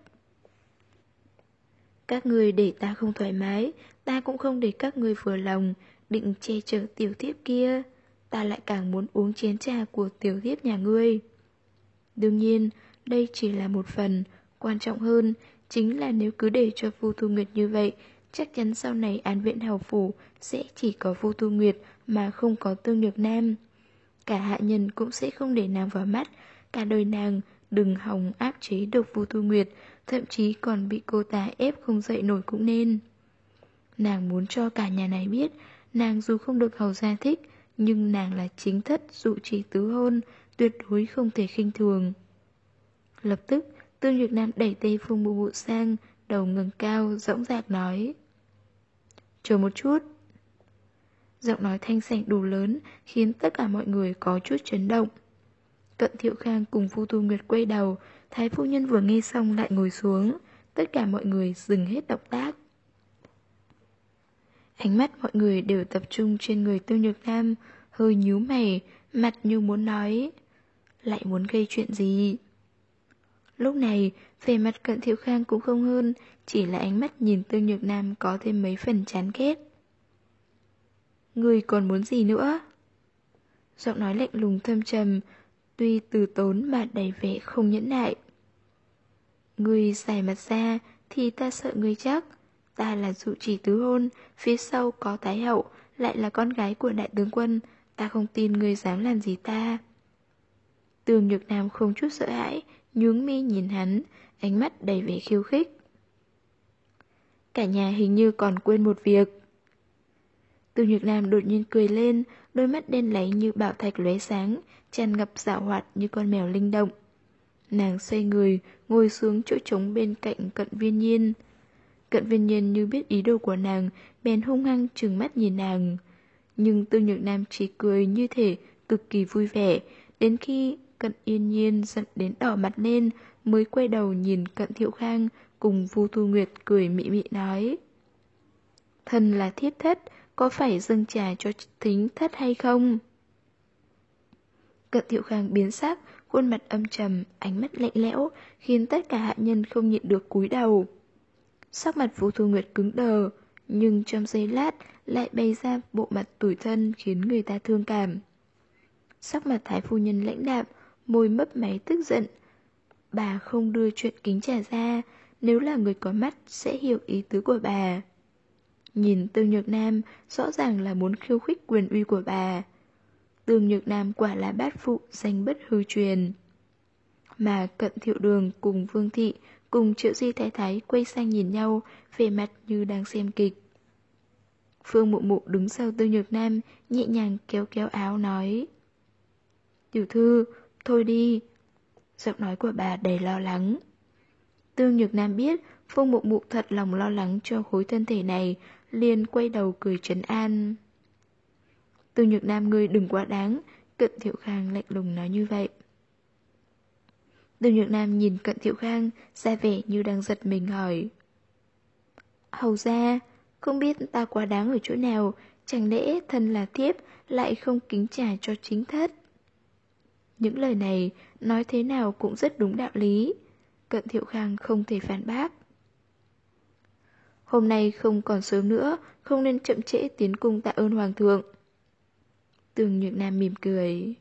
Các người để ta không thoải mái, ta cũng không để các người vừa lòng, định che chở tiểu thiếp kia. Ta lại càng muốn uống chén trà của tiểu thiếp nhà ngươi. Đương nhiên, đây chỉ là một phần, quan trọng hơn chính là nếu cứ để cho Vô Tu Nguyệt như vậy, chắc chắn sau này An Viễn Hầu Phủ sẽ chỉ có Vô Tu Nguyệt mà không có Tương Nhược Nam. Cả hạ nhân cũng sẽ không để nàng vào mắt, cả đời nàng đừng hòng áp chế được Vô Tu Nguyệt, thậm chí còn bị cô ta ép không dậy nổi cũng nên. Nàng muốn cho cả nhà này biết, nàng dù không được hầu gia thích, nhưng nàng là chính thất dụ chỉ tứ hôn, tuyệt đối không thể khinh thường. Lập tức, Tương Nhược Nam đẩy tay Phương Mụ Mụ sang, đầu ngẩng cao, dõng dạc nói. Chờ một chút. Giọng nói thanh sảnh đủ lớn, khiến tất cả mọi người có chút chấn động. Cận Thiệu Khang cùng Vô Tu Nguyệt quay đầu, Thái Phu Nhân vừa nghe xong lại ngồi xuống, tất cả mọi người dừng hết động tác. Ánh mắt mọi người đều tập trung trên người Tương Nhược Nam, hơi nhíu mày, mặt như muốn nói. Lại muốn gây chuyện gì? Lúc này, vẻ mặt Cận Thiệu Khang cũng không hơn, chỉ là ánh mắt nhìn Tương Nhược Nam có thêm mấy phần chán ghét. Người còn muốn gì nữa? Giọng nói lạnh lùng thâm trầm, tuy từ tốn mà đầy vẻ không nhẫn nại. Ngươi dài mặt ra thì ta sợ ngươi chắc. Ta là dụ chỉ tứ hôn, phía sau có Thái hậu, lại là con gái của đại tướng quân. Ta không tin ngươi dám làm gì ta. Tường Nhược Nam không chút sợ hãi, nhướng mi nhìn hắn, ánh mắt đầy vẻ khiêu khích. Cả nhà hình như còn quên một việc. Tường Nhược Nam đột nhiên cười lên, đôi mắt đen láy như bảo thạch lóe sáng, tràn ngập dạo hoạt như con mèo linh động. Nàng xoay người, ngồi xuống chỗ trống bên cạnh Cận Viên Nhiên. Cận Viên Nhiên như biết ý đồ của nàng, bèn hung hăng trừng mắt nhìn nàng. Nhưng Tương Nhược Nam chỉ cười như thể cực kỳ vui vẻ, đến khi Cận Yên Nhiên giận đến đỏ mặt lên, mới quay đầu nhìn Cận Thiệu Khang cùng Vu Thu Nguyệt cười mị mị nói: Thân là thiếp thất, có phải dâng trà cho thính thất hay không? Cận Thiệu Khang biến sắc, khuôn mặt âm trầm, ánh mắt lạnh lẽo, khiến tất cả hạ nhân không nhịn được cúi đầu. Sắc mặt Vu Thu Nguyệt cứng đờ, nhưng trong giây lát lại bày ra bộ mặt tủi thân khiến người ta thương cảm. Sắc mặt Thái phu nhân lãnh đạm, môi mấp máy tức giận. Bà không đưa chuyện kính trà ra, nếu là người có mắt sẽ hiểu ý tứ của bà. Nhìn Tương Nhược Nam rõ ràng là muốn khiêu khích quyền uy của bà. Tương Nhược Nam quả là bát phụ danh bất hư truyền. Mà Cận Thiệu Đường cùng Vương Thị cùng Triệu Di Thái Thái quay sang nhìn nhau, vẻ mặt như đang xem kịch. Phương Mụ Mụ đứng sau Tương Nhược Nam, nhẹ nhàng kéo kéo áo nói: Tiểu thư, thôi đi. Giọng nói của bà đầy lo lắng. Tương Nhược Nam biết Phương Mụ Mụ thật lòng lo lắng cho khối thân thể này, liền quay đầu cười trấn an. Tương Nhược Nam, ngươi đừng quá đáng. Cận Thiệu Khang lạnh lùng nói như vậy. Tương Nhược Nam nhìn Cận Thiệu Khang, ra vẻ như đang giật mình hỏi: Hầu ra, không biết ta quá đáng ở chỗ nào, chẳng lẽ thân là thiếp lại không kính trả cho chính thất? Những lời này nói thế nào cũng rất đúng đạo lý. Cận Thiệu Khang không thể phản bác. Hôm nay không còn sớm nữa, không nên chậm trễ tiến cung tạ ơn hoàng thượng. Tương Nhược Nam mỉm cười.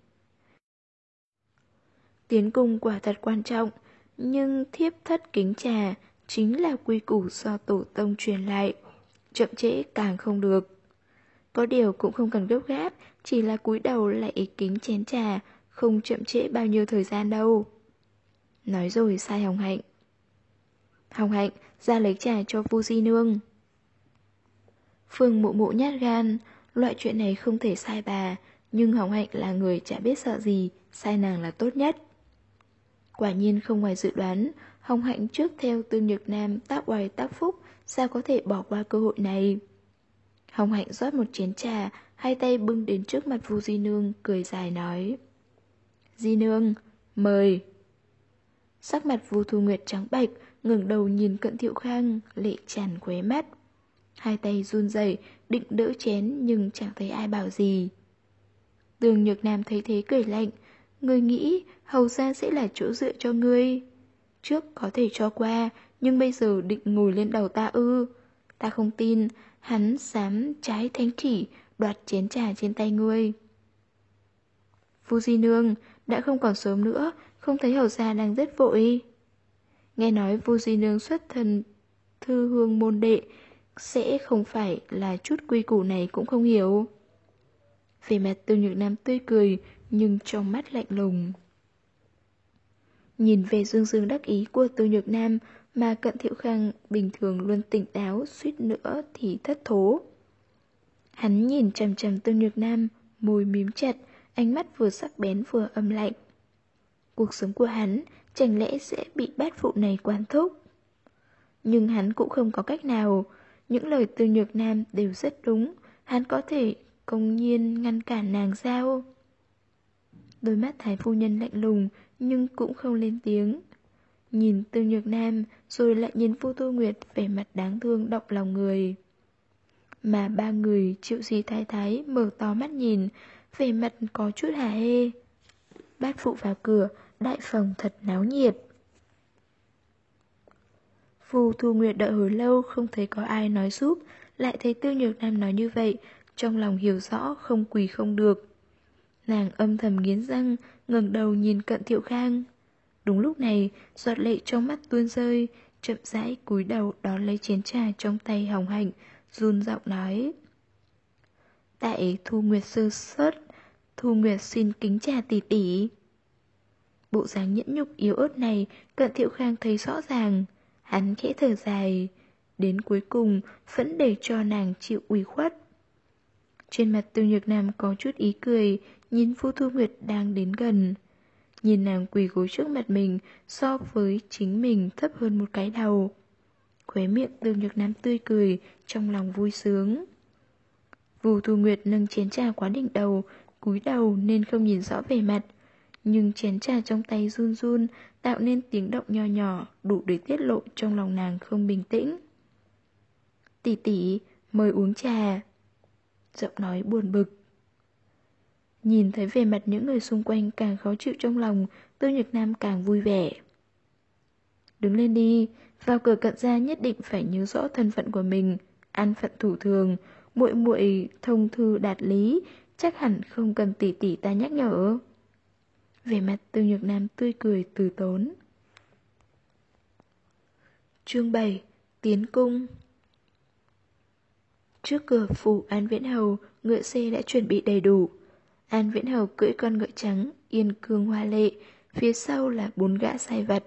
Tiến cung quả thật quan trọng, nhưng thiếp thất kính trà chính là quy củ do tổ tông truyền lại. Chậm trễ càng không được. Có điều cũng không cần gấp gáp, chỉ là cúi đầu lại kính chén trà, không chậm trễ bao nhiêu thời gian đâu. Nói rồi sai Hồng Hạnh. Hồng Hạnh, ra lấy trà cho Vu Di Nương. Phương Mụ Mụ nhát gan, loại chuyện này không thể sai bà, nhưng Hồng Hạnh là người chả biết sợ gì, sai nàng là tốt nhất. Quả nhiên không ngoài dự đoán, Hồng Hạnh trước theo Tương Nhược Nam tác oai tác phúc, sao có thể bỏ qua cơ hội này. Hồng Hạnh rót một chén trà, hai tay bưng đến trước mặt Vu Di Nương, cười dài nói: Di Nương, mời. Sắc mặt Vu Thu Nguyệt trắng bệch, ngẩng đầu nhìn Cận Thiệu Khang, lệ tràn khóe mắt. Hai tay run rẩy định đỡ chén nhưng chẳng thấy ai bảo gì. Tương Nhược Nam thấy thế cười lạnh: Ngươi nghĩ hầu ra sẽ là chỗ dựa cho ngươi? Trước có thể cho qua, nhưng bây giờ định ngồi lên đầu ta ư? Ta không tin hắn dám trái thánh chỉ đoạt chén trà trên tay ngươi. Vu Di Nương, đã không còn sớm nữa, không thấy hầu gia đang rất vội. Nghe nói Vu Di Nương xuất thân thư hương môn đệ, sẽ không phải là chút quy củ này cũng không hiểu. Vẻ mặt Tương Nhược Nam tươi cười, nhưng trong mắt lạnh lùng. Nhìn về dương dương đắc ý của Tương Nhược Nam mà Cận Thiệu Khang bình thường luôn tỉnh táo, suýt nữa thì thất thố. Hắn nhìn chằm chằm Tương Nhược Nam, môi mím chặt, ánh mắt vừa sắc bén vừa âm lạnh. Cuộc sống của hắn chẳng lẽ sẽ bị bát phụ này quản thúc? Nhưng hắn cũng không có cách nào. Những lời Tương Nhược Nam đều rất đúng, hắn có thể công nhiên ngăn cản nàng sao? Đôi mắt Thái phu nhân lạnh lùng nhưng cũng không lên tiếng. Nhìn Tương Nhược Nam rồi lại nhìn Vu Tô Nguyệt, vẻ mặt đáng thương động lòng người. Mà ba người Triệu Di Thái Thái mở to mắt nhìn, vẻ mặt có chút hả hê. Bát phụ vào cửa, đại phòng thật náo nhiệt. Vu Thu Nguyệt đợi hồi lâu không thấy có ai nói giúp, lại thấy Tương Nhược Nam nói như vậy, trong lòng hiểu rõ không quỳ không được. Nàng âm thầm nghiến răng, ngẩng đầu nhìn Cận Thiệu Khang. Đúng lúc này, giọt lệ trong mắt tuôn rơi, chậm rãi cúi đầu đón lấy chén trà trong tay Hồng Hạnh, run giọng nói. Tại Thu Nguyệt sơ suất, Thu Nguyệt xin kính trà tỷ tỷ. Bộ dáng nhẫn nhục yếu ớt này, Cận Thiệu Khang thấy rõ ràng. Hắn khẽ thở dài, đến cuối cùng vẫn để cho nàng chịu ủy khuất. Trên mặt Tiêu Nhược Nam có chút ý cười, nhìn Vu Thu Nguyệt đang đến gần. Nhìn nàng quỳ gối trước mặt mình so với chính mình thấp hơn một cái đầu. Khóe miệng Tiêu Nhược Nam tươi cười, trong lòng vui sướng. Vu Thu Nguyệt nâng chén trà quá đỉnh đầu, cúi đầu nên không nhìn rõ vẻ mặt. Nhưng chén trà trong tay run run, tạo nên tiếng động nho nhỏ, đủ để tiết lộ trong lòng nàng không bình tĩnh. Tỷ tỷ, mời uống trà. Giọng nói buồn bực. Nhìn thấy vẻ mặt những người xung quanh càng khó chịu trong lòng, Tiêu Nhược Nam càng vui vẻ. Đứng lên đi, vào cửa Cận gia nhất định phải nhớ rõ thân phận của mình, an phận thủ thường, muội muội thông thư đạt lý, chắc hẳn không cần tỷ tỷ ta nhắc nhở. Vẻ mặt Tiêu Nhược Nam tươi cười từ tốn. Chương 7. Tiến cung. Trước cửa phủ An Viễn Hầu, ngựa xe đã chuẩn bị đầy đủ. An Viễn Hầu cưỡi con ngựa trắng, yên cương hoa lệ, phía sau là 4 gã sai vặt.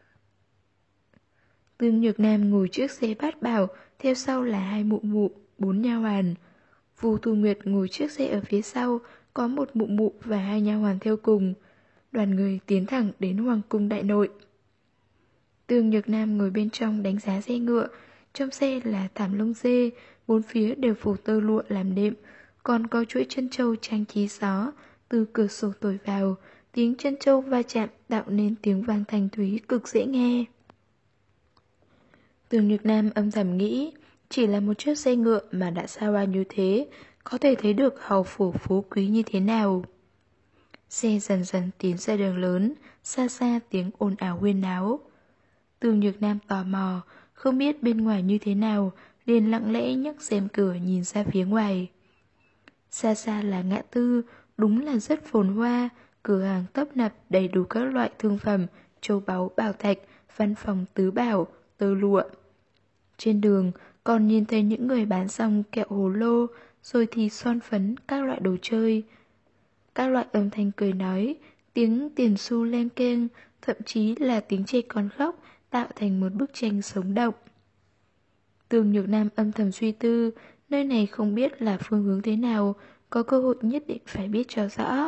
Tương Nhược Nam ngồi trước xe bát bảo, theo sau là 2 mụ mụ, 4 nha hoàn. Vu Thu Nguyệt ngồi trước xe ở phía sau, có 1 mụ mụ và 2 nha hoàn theo cùng. Đoàn người tiến thẳng đến Hoàng cung đại nội. Tương Nhược Nam ngồi bên trong đánh giá xe ngựa, trong xe là thảm lông dê, 4 phía đều phủ tơ lụa làm đệm, còn có chuỗi chân châu trang trí gió từ cửa sổ thổi vào, tiếng chân châu va chạm tạo nên tiếng vang thanh thúy cực dễ nghe. Tương Nhược Nam âm thầm nghĩ, chỉ là một chiếc xe ngựa mà đã xa hoa như thế, có thể thấy được hầu phủ phú quý như thế nào. Xe dần dần tiến ra đường lớn, xa xa tiếng ồn ào huyên náo. Tương Nhược Nam tò mò, không biết bên ngoài như thế nào, liền lặng lẽ nhấc rèm cửa nhìn ra phía ngoài. Xa xa là ngã tư, đúng là rất phồn hoa, cửa hàng tấp nập đầy đủ các loại thương phẩm, châu báu bảo thạch, văn phòng tứ bảo, tơ lụa. Trên đường còn nhìn thấy những người bán xong kẹo hồ lô, rồi thì son phấn, các loại đồ chơi. Các loại âm thanh cười nói, tiếng tiền xu len keng, thậm chí là tiếng trẻ con khóc tạo thành một bức tranh sống động. Tương Nhược Nam âm thầm suy tư, nơi này không biết là phương hướng thế nào, có cơ hội nhất định phải biết cho rõ.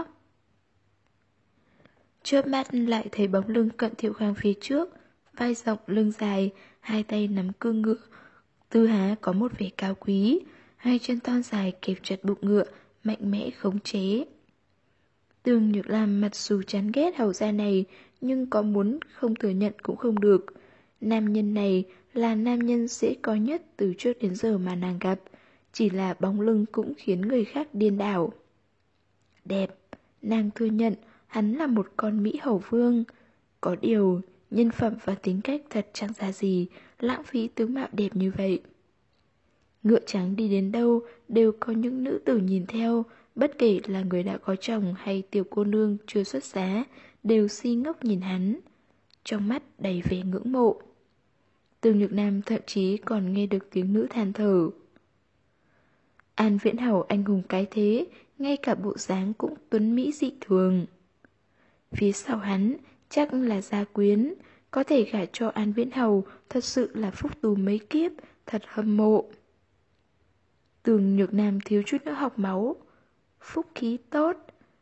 Chớp mắt lại thấy bóng lưng Cận Thiệu Khang phía trước, vai rộng lưng dài, hai tay nắm cương ngựa. Tư há có một vẻ cao quý, hai chân thon dài kẹp chặt bụng ngựa, mạnh mẽ khống chế. Tương Nhược Lam mặc dù chán ghét hầu gia này, nhưng có muốn không thừa nhận cũng không được. Nam nhân này là nam nhân dễ coi nhất từ trước đến giờ mà nàng gặp, chỉ là bóng lưng cũng khiến người khác điên đảo. Đẹp, nàng thừa nhận hắn là một con Mỹ hầu vương. Có điều, nhân phẩm và tính cách thật chẳng ra gì, lãng phí tướng mạo đẹp như vậy. Ngựa trắng đi đến đâu đều có những nữ tử nhìn theo, bất kể là người đã có chồng hay tiểu cô nương chưa xuất giá, đều si ngốc nhìn hắn. Trong mắt đầy vẻ ngưỡng mộ. Tương Nhược Nam thậm chí còn nghe được tiếng nữ than thở. An Viễn Hầu anh hùng cái thế, ngay cả bộ dáng cũng tuấn mỹ dị thường. Phía sau hắn chắc là gia quyến, có thể gả cho An Viễn Hầu thật sự là phúc tù mấy kiếp, thật hâm mộ. Tương Nhược Nam thiếu chút nữa học máu. Phúc khí tốt.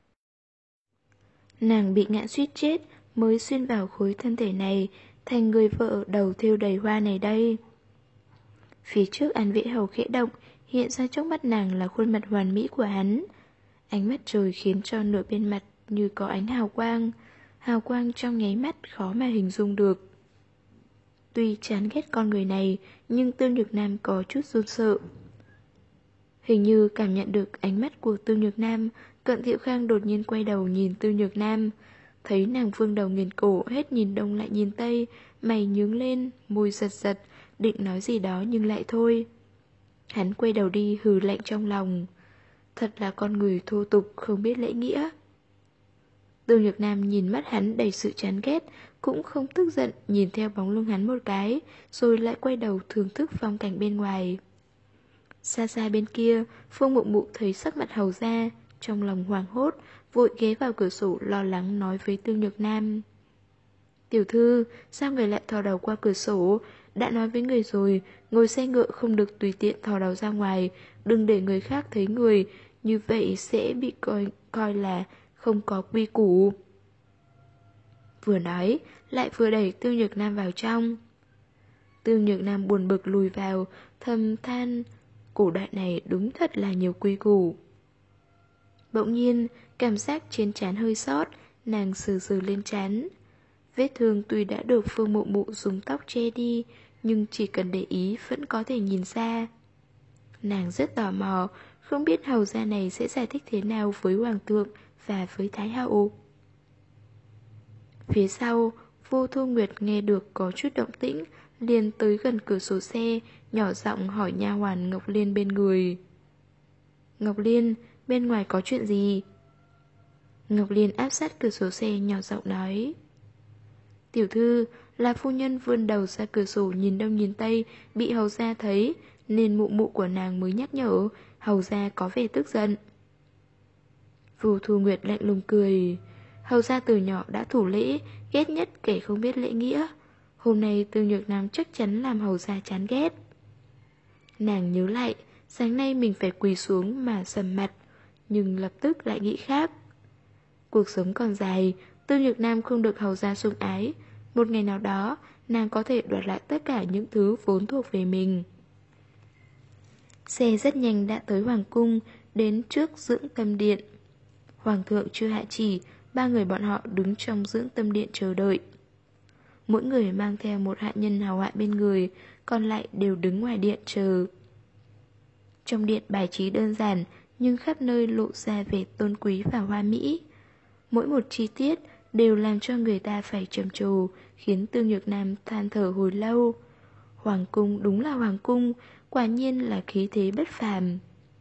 Nàng bị ngã suýt chết mới xuyên vào khối thân thể này, thành người vợ đầu thêu đầy hoa này đây. Phía trước An Viễn Hầu khẽ động, hiện ra trước mắt nàng là khuôn mặt hoàn mỹ của hắn. Ánh mắt trời khiến cho nửa bên mặt như có ánh hào quang trong nháy mắt khó mà hình dung được. Tuy chán ghét con người này, nhưng Tương Nhược Nam có chút run sợ. Hình như cảm nhận được ánh mắt của Tương Nhược Nam, Cận Thiệu Khang đột nhiên quay đầu nhìn Tương Nhược Nam. Thấy nàng vương đầu nghiền cổ, hết nhìn đông lại nhìn tây, mày nhướng lên, môi giật giật, định nói gì đó nhưng lại thôi. Hắn quay đầu đi hừ lạnh trong lòng. Thật là con người thô tục không biết lễ nghĩa. Tương Nhược Nam nhìn mắt hắn đầy sự chán ghét, cũng không tức giận nhìn theo bóng lưng hắn một cái, rồi lại quay đầu thưởng thức phong cảnh bên ngoài. Xa xa bên kia, Phương Mụ Mụ thấy sắc mặt Hầu ra, trong lòng hoảng hốt, vội ghé vào cửa sổ lo lắng nói với Tương Nhược Nam. Tiểu thư, sao người lại thò đầu qua cửa sổ? Đã nói với người rồi, ngồi xe ngựa không được tùy tiện thò đầu ra ngoài, đừng để người khác thấy người, như vậy sẽ bị coi là không có quy củ. Vừa nói, lại vừa đẩy Tương Nhược Nam vào trong. Tương Nhược Nam buồn bực lùi vào, thầm than, cổ đại này đúng thật là nhiều quy củ. Bỗng nhiên, cảm giác trên trán hơi sót, nàng sờ sờ lên trán. Vết thương tuy đã được Phương Mụ Mụ dùng tóc che đi, nhưng chỉ cần để ý vẫn có thể nhìn ra. Nàng rất tò mò, không biết hầu gia này sẽ giải thích thế nào với Hoàng thượng và với Thái hậu. Phía sau, Vô Thu Nguyệt nghe được có chút động tĩnh, liền tới gần cửa sổ xe, nhỏ giọng hỏi nha hoàn Ngọc Liên bên người. Ngọc Liên, bên ngoài có chuyện gì? Ngọc Liên áp sát cửa sổ xe nhỏ giọng nói. Tiểu thư, là phu nhân vươn đầu ra cửa sổ nhìn đông nhìn tây, bị hầu gia thấy, nên mụ mụ của nàng mới nhắc nhở, hầu gia có vẻ tức giận. Vô Thu Nguyệt lạnh lùng cười. Hầu gia từ nhỏ đã thủ lễ, ghét nhất kẻ không biết lễ nghĩa. Hôm nay Tương Nhược Nam chắc chắn làm hầu gia chán ghét. Nàng nhớ lại, sáng nay mình phải quỳ xuống mà sầm mặt, nhưng lập tức lại nghĩ khác. Cuộc sống còn dài, Tương Nhược Nam không được hầu gia sủng ái. Một ngày nào đó, nàng có thể đoạt lại tất cả những thứ vốn thuộc về mình. Xe rất nhanh đã tới Hoàng cung, đến trước dưỡng tâm điện. Hoàng thượng chưa hạ chỉ, ba người bọn họ đứng trong dưỡng tâm điện chờ đợi. Mỗi người mang theo một hạ nhân hầu hạ bên người, còn lại đều đứng ngoài điện chờ. Trong điện bài trí đơn giản, nhưng khắp nơi lộ ra vẻ tôn quý và hoa mỹ. Mỗi một chi tiết đều làm cho người ta phải trầm trồ, khiến Tương Nhược Nam than thở hồi lâu. Hoàng cung đúng là hoàng cung, quả nhiên là khí thế bất phàm.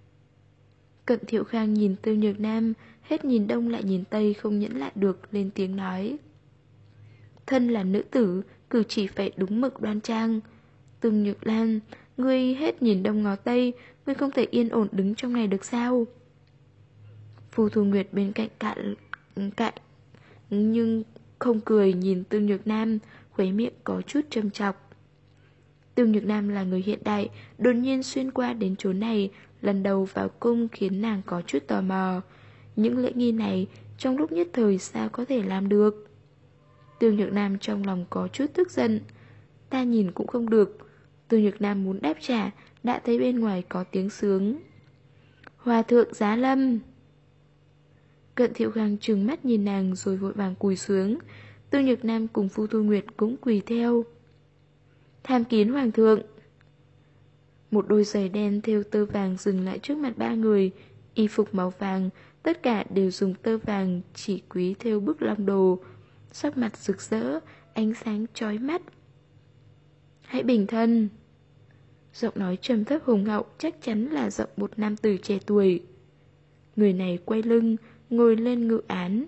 Cận Thiệu Khang nhìn Tương Nhược Nam, hết nhìn đông lại nhìn tây không nhẫn lại được, lên tiếng nói. Thân là nữ tử, cử chỉ phải đúng mực đoan trang. Tương Nhược Lan, ngươi hết nhìn đông ngó tây, ngươi không thể yên ổn đứng trong này được sao? Phù Thu Nguyệt bên cạnh cạnh nhưng không cười nhìn Tương Nhược Nam, khóe miệng có chút châm chọc. Tương Nhược Nam là người hiện đại, đột nhiên xuyên qua đến chỗ này, lần đầu vào cung khiến nàng có chút tò mò. Những lễ nghi này trong lúc nhất thời sao có thể làm được? Tương Nhược Nam trong lòng có chút tức giận. Ta nhìn cũng không được. Tương Nhược Nam muốn đáp trả, đã thấy bên ngoài có tiếng sướng. Hòa thượng giá lâm. Cận Thiệu Khang trừng mắt nhìn nàng rồi vội vàng cúi xuống. Tương Nhược Nam cùng Phu Thu Nguyệt cũng quỳ theo. Tham kiến hoàng thượng. Một đôi giày đen thêu tơ vàng dừng lại trước mặt ba người. Y phục màu vàng, tất cả đều dùng tơ vàng chỉ quý thêu bức long đồ. Sắc mặt rực rỡ, ánh sáng chói mắt. Hãy bình thân. Giọng nói trầm thấp hùng hậu, chắc chắn là giọng một nam tử trẻ tuổi. Người này quay lưng, ngồi lên ngự án.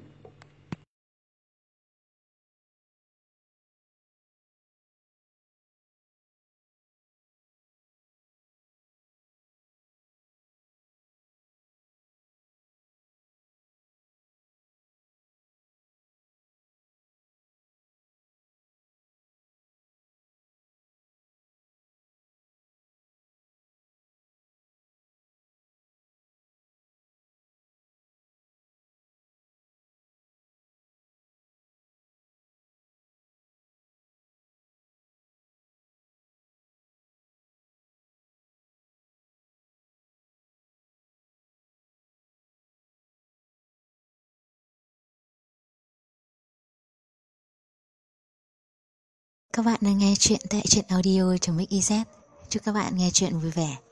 Các bạn đang nghe chuyện tại truyện audio.mix.iz. Chúc các bạn nghe chuyện vui vẻ.